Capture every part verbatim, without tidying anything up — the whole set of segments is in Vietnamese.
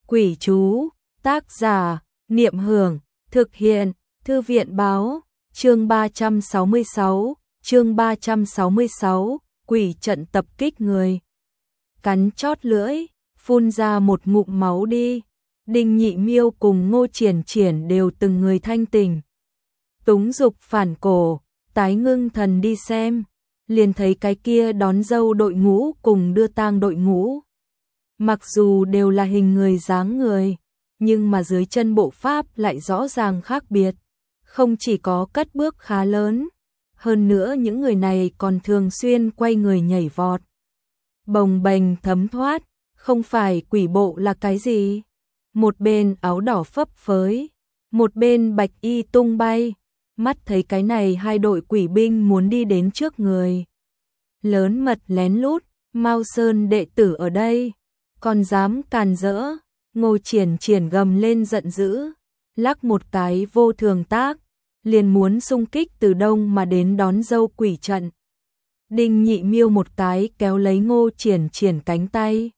Quỷ chú, tác giả, Niệm Hưởng, thực hiện, Thư viện báo, chương ba trăm sáu mươi sáu, chương ba trăm sáu mươi sáu, quỷ trận tập kích người. Cắn chót lưỡi, phun ra một ngụm máu đi. Đinh Nhị Miêu cùng Ngô Triển Triển đều từng người thanh tỉnh. Túng Dục phản cổ, tái ngưng thần đi xem, liền thấy cái kia đón dâu đội ngũ cùng đưa tang đội ngũ. Mặc dù đều là hình người dáng người, nhưng mà dưới chân bộ pháp lại rõ ràng khác biệt, không chỉ có cất bước khá lớn, hơn nữa những người này còn thường xuyên quay người nhảy vọt. Bồng bềnh thấm thoát, không phải quỷ bộ là cái gì? Một bên áo đỏ phấp phới, một bên bạch y tung bay, mắt thấy cái này hai đội quỷ binh muốn đi đến trước người. Lớn mật lén lút, Mao Sơn đệ tử ở đây, còn dám càn rỡ. Ngô Triển Triển gầm lên giận dữ, lắc một cái vô thường tác, liền muốn xung kích từ đông mà đến đón dâu quỷ trận. Đinh Nhị Miêu một cái kéo lấy Ngô Triển Triển cánh tay.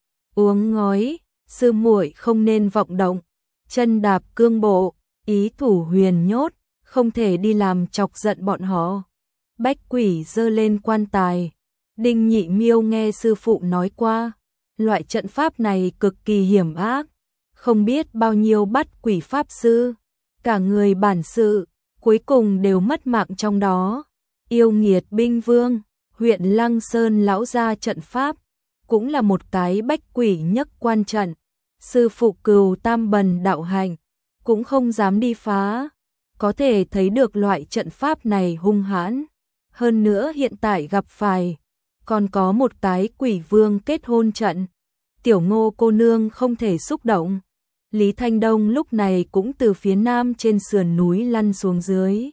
Uống ngói, sư muội không nên vọng động, chân đạp cương bộ, ý thủ huyền nhốt, không thể đi làm chọc giận bọn họ. Bách quỷ giơ lên quan tài. Đinh Nhị Miêu nghe sư phụ nói qua, loại trận pháp này cực kỳ hiểm ác, không biết bao nhiêu bắt quỷ pháp sư, cả người bản sự, cuối cùng đều mất mạng trong đó. Yêu nghiệt binh vương, huyện Lăng Sơn lão gia trận pháp, cũng là một cái bách quỷ nhất quan trận. Sư phụ Cừu Tam Bần đạo hành, cũng không dám đi phá, có thể thấy được loại trận pháp này hung hãn. Hơn nữa hiện tại gặp phải, còn có một cái quỷ vương kết hôn trận. Tiểu Ngô cô nương không thể xúc động. Lý Thanh Đông lúc này cũng từ phía nam trên sườn núi lăn xuống dưới.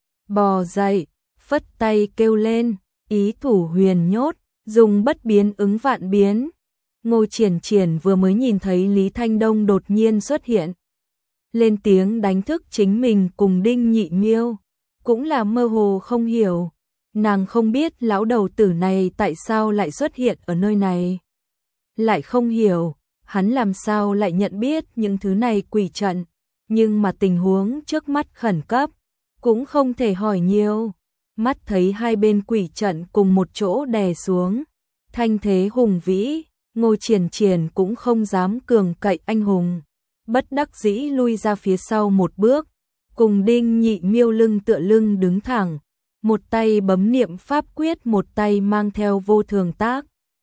Bò dậy, phất tay kêu lên, ý thủ huyền nhốt, dùng bất biến ứng vạn biến. Ngô Triển Triển vừa mới nhìn thấy Lý Thanh Đông đột nhiên xuất hiện, lên tiếng đánh thức chính mình cùng Đinh Nhị Miêu, cũng là mơ hồ không hiểu. Nàng không biết lão đầu tử này tại sao lại xuất hiện ở nơi này. Lại không hiểu, hắn làm sao lại nhận biết những thứ này quỷ trận, nhưng mà tình huống trước mắt khẩn cấp, cũng không thể hỏi nhiều. Mắt thấy hai bên quỷ trận cùng một chỗ đè xuống, thanh thế hùng vĩ, Ngô Triển Triển cũng không dám cường cậy anh hùng, bất đắc dĩ lui ra phía sau một bước, cùng Đinh Nhị Miêu lưng tựa lưng đứng thẳng, một tay bấm niệm pháp quyết, một tay mang theo vô thường tác.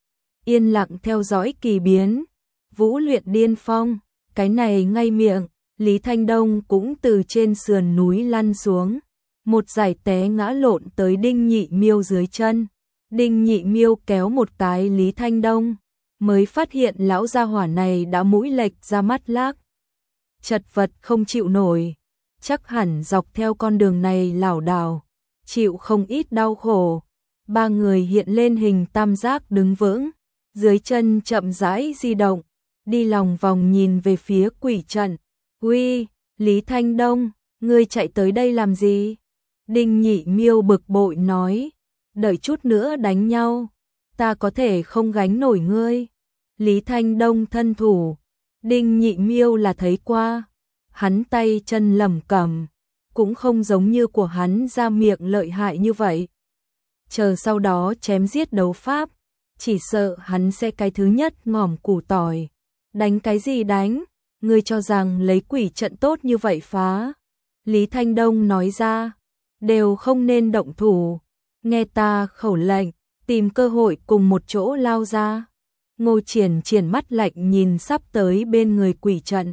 Yên lặng theo dõi kỳ biến, vũ luyện điên phong, cái này ngay miệng, Lý Thanh Đông cũng từ trên sườn núi lăn xuống, một giải té ngã lộn tới Đinh Nhị Miêu dưới chân. Đinh Nhị Miêu kéo một cái Lý Thanh Đông, mới phát hiện lão gia hỏa này đã mũi lệch ra mắt lác. Chật vật không chịu nổi, chắc hẳn dọc theo con đường này lảo đảo, chịu không ít đau khổ. Ba người hiện lên hình tam giác đứng vững, dưới chân chậm rãi di động, đi lòng vòng nhìn về phía quỷ trận. Uy, Lý Thanh Đông, ngươi chạy tới đây làm gì? Đinh Nhị Miêu bực bội nói, đợi chút nữa đánh nhau, ta có thể không gánh nổi ngươi. Lý Thanh Đông thân thủ, Đinh Nhị Miêu là thấy qua, hắn tay chân lẩm cẩm, cũng không giống như của hắn ra miệng lợi hại như vậy. Chờ sau đó chém giết đấu pháp, chỉ sợ hắn sẽ cái thứ nhất ngỏm củ tỏi. Đánh cái gì đánh, ngươi cho rằng lấy quỷ trận tốt như vậy phá? Lý Thanh Đông nói ra, đều không nên động thủ, nghe ta khẩu lệnh, tìm cơ hội cùng một chỗ lao ra. Ngô Triển Triển mắt lạnh nhìn sắp tới bên người quỷ trận,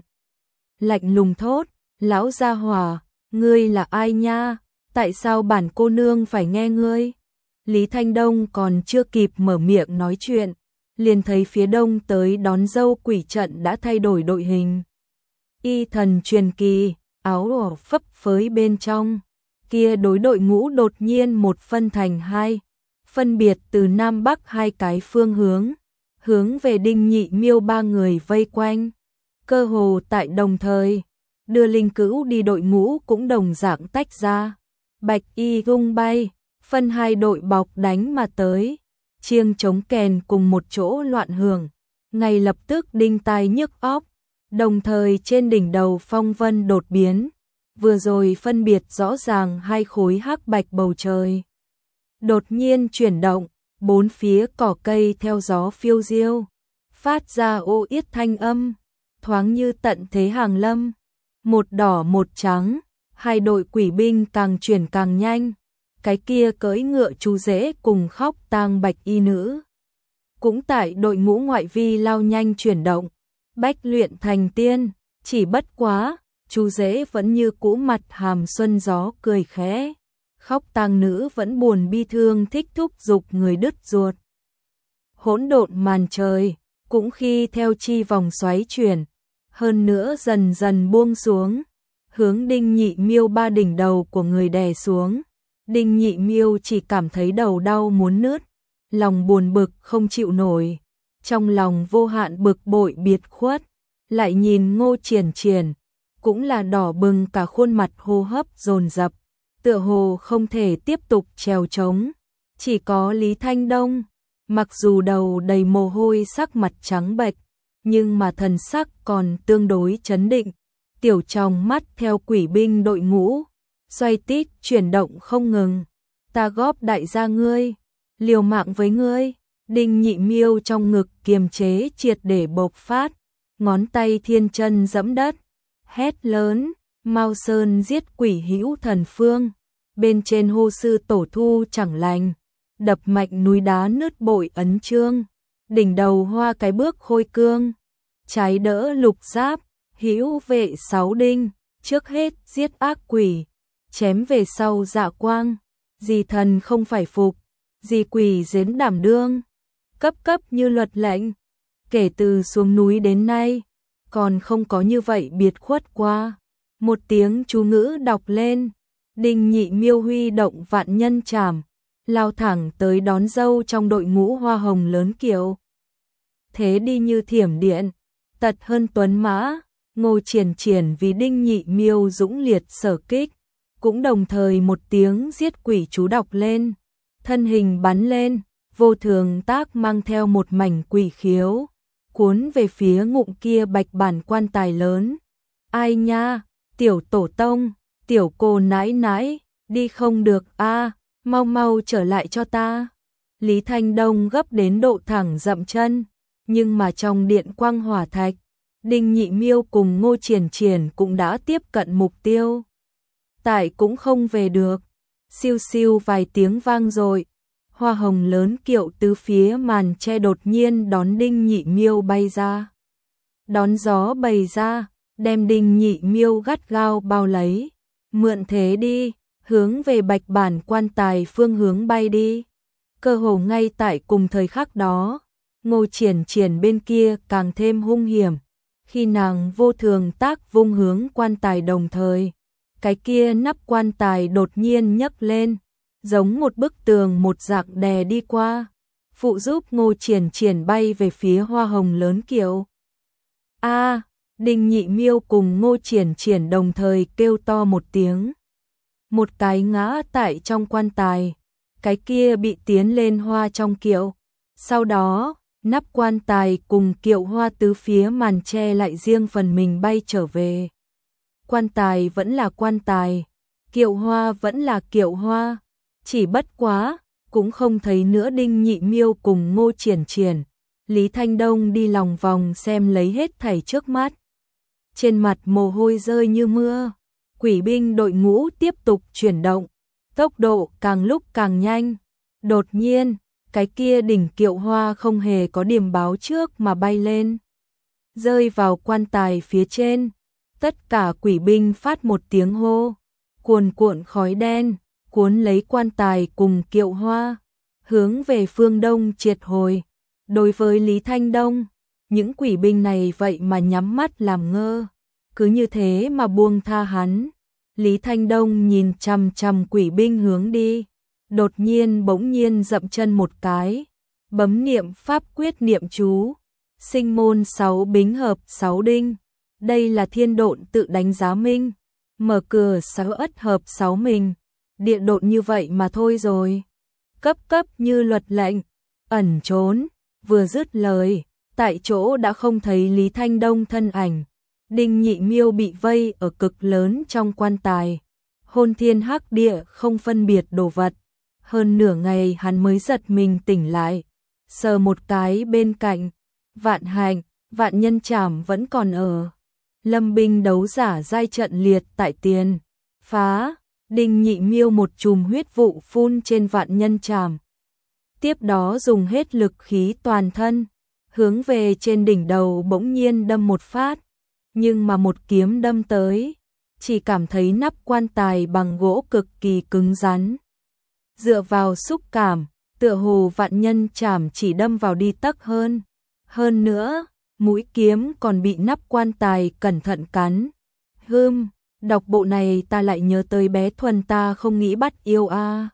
lạnh lùng thốt, lão gia hỏa, ngươi là ai nha, tại sao bản cô nương phải nghe ngươi? Lý Thanh Đông còn chưa kịp mở miệng nói chuyện, liền thấy phía đông tới đón dâu quỷ trận đã thay đổi đội hình. Y thần truyền kỳ, áo đỏ phấp phới bên trong, kia đối đội ngũ đột nhiên một phân thành hai, phân biệt từ nam bắc hai cái phương hướng, hướng về Đinh Nhị Miêu ba người vây quanh. Cơ hồ tại đồng thời, đưa linh cữu đi đội ngũ cũng đồng dạng tách ra. Bạch y gung bay, phân hai đội bọc đánh mà tới, chiêng trống kèn cùng một chỗ loạn hưởng, ngay lập tức đinh tai nhức óc, Đồng thời trên đỉnh đầu phong vân đột biến, vừa rồi phân biệt rõ ràng hai khối hắc bạch bầu trời. Đột nhiên chuyển động, bốn phía cỏ cây theo gió phiêu diêu, phát ra ô yết thanh âm, thoáng như tận thế hàng lâm. Một đỏ một trắng, hai đội quỷ binh càng chuyển càng nhanh. Cái kia cưỡi ngựa chú rể cùng khóc tang bạch y nữ cũng tại đội ngũ ngoại vi lao nhanh chuyển động. Bách luyện thành tiên, chỉ bất quá, chú rể vẫn như cũ mặt hàm xuân gió cười khẽ. Khóc tang nữ vẫn buồn bi thương thích thúc giục người đứt ruột. Hỗn độn màn trời, cũng khi theo chi vòng xoáy chuyển, hơn nữa dần dần buông xuống, hướng Đinh Nhị Miêu ba đỉnh đầu của người đè xuống. Đinh Nhị Miêu chỉ cảm thấy đầu đau muốn nứt, lòng buồn bực không chịu nổi, trong lòng vô hạn bực bội biệt khuất, lại nhìn Ngô Triển Triển, cũng là đỏ bừng cả khuôn mặt, hô hấp dồn dập, tựa hồ không thể tiếp tục trèo trống. Chỉ có Lý Thanh Đông, mặc dù đầu đầy mồ hôi, sắc mặt trắng bệch, nhưng mà thần sắc còn tương đối trấn định, tiểu trong mắt theo quỷ binh đội ngũ xoay tít chuyển động không ngừng. Ta góp đại gia ngươi, liều mạng với ngươi. Đinh Nhị Miêu trong ngực kiềm chế triệt để bộc phát, ngón tay thiên chân dẫm đất, hét lớn, Mao Sơn giết quỷ hữu thần phương, bên trên hô sư tổ thu chẳng lành, đập mạnh núi đá nứt bội ấn chương, đỉnh đầu hoa cái bước khôi cương, trái đỡ lục giáp, hữu vệ sáu đinh, trước hết giết ác quỷ, chém về sau dạ quang, gì thần không phải phục, gì quỷ dến đảm đương, cấp cấp như luật lệnh. Kể từ xuống núi đến nay, còn không có như vậy biệt khuất qua. Một tiếng chú ngữ đọc lên, Đinh Nhị Miêu huy động vạn nhân trảm, lao thẳng tới đón dâu trong đội ngũ hoa hồng lớn kiệu. Thế đi như thiểm điện, tật hơn tuấn mã. Ngô Triển Triển vì Đinh Nhị Miêu dũng liệt sở kích, cũng đồng thời một tiếng giết quỷ chú đọc lên, thân hình bắn lên, vô thường tác mang theo một mảnh quỷ khiếu, cuốn về phía ngụm kia bạch bản quan tài lớn. Ai nha, tiểu tổ tông, tiểu cô nãi nãi, đi không được a, mau mau trở lại cho ta. Lý Thanh Đông gấp đến độ thẳng dậm chân, nhưng mà trong điện quang hỏa thạch, Đinh Nhị Miêu cùng Ngô Triển Triển cũng đã tiếp cận mục tiêu. Tại cũng không về được. Siêu siêu vài tiếng vang rồi, hoa hồng lớn kiệu tứ phía màn che đột nhiên đón Đinh Nhị Miêu bay ra. Đón gió bày ra, đem Đinh Nhị Miêu gắt gao bao lấy. Mượn thế đi, hướng về bạch bản quan tài phương hướng bay đi. Cơ hồ ngay tại cùng thời khắc đó, Ngô Triển Triển bên kia càng thêm hung hiểm. Khi nàng vô thường tác vung hướng quan tài đồng thời, cái kia nắp quan tài đột nhiên nhấc lên, giống một bức tường một dạng đè đi qua, phụ giúp Ngô Triển Triển bay về phía hoa hồng lớn kiệu. A, Đinh Nhị Miêu cùng Ngô Triển Triển đồng thời kêu to một tiếng. Một cái ngã tại trong quan tài, cái kia bị tiến lên hoa trong kiệu. Sau đó, nắp quan tài cùng kiệu hoa tứ phía màn che lại riêng phần mình bay trở về. Quan tài vẫn là quan tài, kiệu hoa vẫn là kiệu hoa, chỉ bất quá, cũng không thấy nữa Đinh Nhị Miêu cùng Ngô Triển Triển. Lý Thanh Đông đi lòng vòng xem lấy hết thảy trước mắt. Trên mặt mồ hôi rơi như mưa, quỷ binh đội ngũ tiếp tục chuyển động, tốc độ càng lúc càng nhanh. Đột nhiên, cái kia đỉnh kiệu hoa không hề có điểm báo trước mà bay lên, rơi vào quan tài phía trên. Tất cả quỷ binh phát một tiếng hô, cuồn cuộn khói đen, cuốn lấy quan tài cùng kiệu hoa, hướng về phương đông triệt hồi. Đối với Lý Thanh Đông, những quỷ binh này vậy mà nhắm mắt làm ngơ, cứ như thế mà buông tha hắn. Lý Thanh Đông nhìn chằm chằm quỷ binh hướng đi, đột nhiên bỗng nhiên dậm chân một cái, bấm niệm pháp quyết niệm chú, sinh môn sáu bính hợp sáu đinh. Đây là thiên độn tự đánh giá minh, mở cửa sáu ất hợp sáu mình, địa độn như vậy mà thôi rồi. Cấp cấp như luật lệnh, ẩn trốn, vừa dứt lời, tại chỗ đã không thấy Lý Thanh Đông thân ảnh, Đinh Nhị Miêu bị vây ở cực lớn trong quan tài, hôn thiên hắc địa không phân biệt đồ vật. Hơn nửa ngày hắn mới giật mình tỉnh lại, sờ một cái bên cạnh, vạn hạnh, vạn nhân trảm vẫn còn ở. Lâm binh đấu giả giai trận liệt tại tiền, phá, Đinh Nhị Miêu một chùm huyết vụ phun trên vạn nhân trảm. Tiếp đó dùng hết lực khí toàn thân, hướng về trên đỉnh đầu bỗng nhiên đâm một phát, nhưng mà một kiếm đâm tới, chỉ cảm thấy nắp quan tài bằng gỗ cực kỳ cứng rắn. Dựa vào xúc cảm, tựa hồ vạn nhân trảm chỉ đâm vào đi tấc hơn. Hơn nữa, mũi kiếm còn bị nắp quan tài cẩn thận cắn. Hưm, đọc bộ này ta lại nhớ tới bé Thuần ta không nghĩ bắt yêu a. À.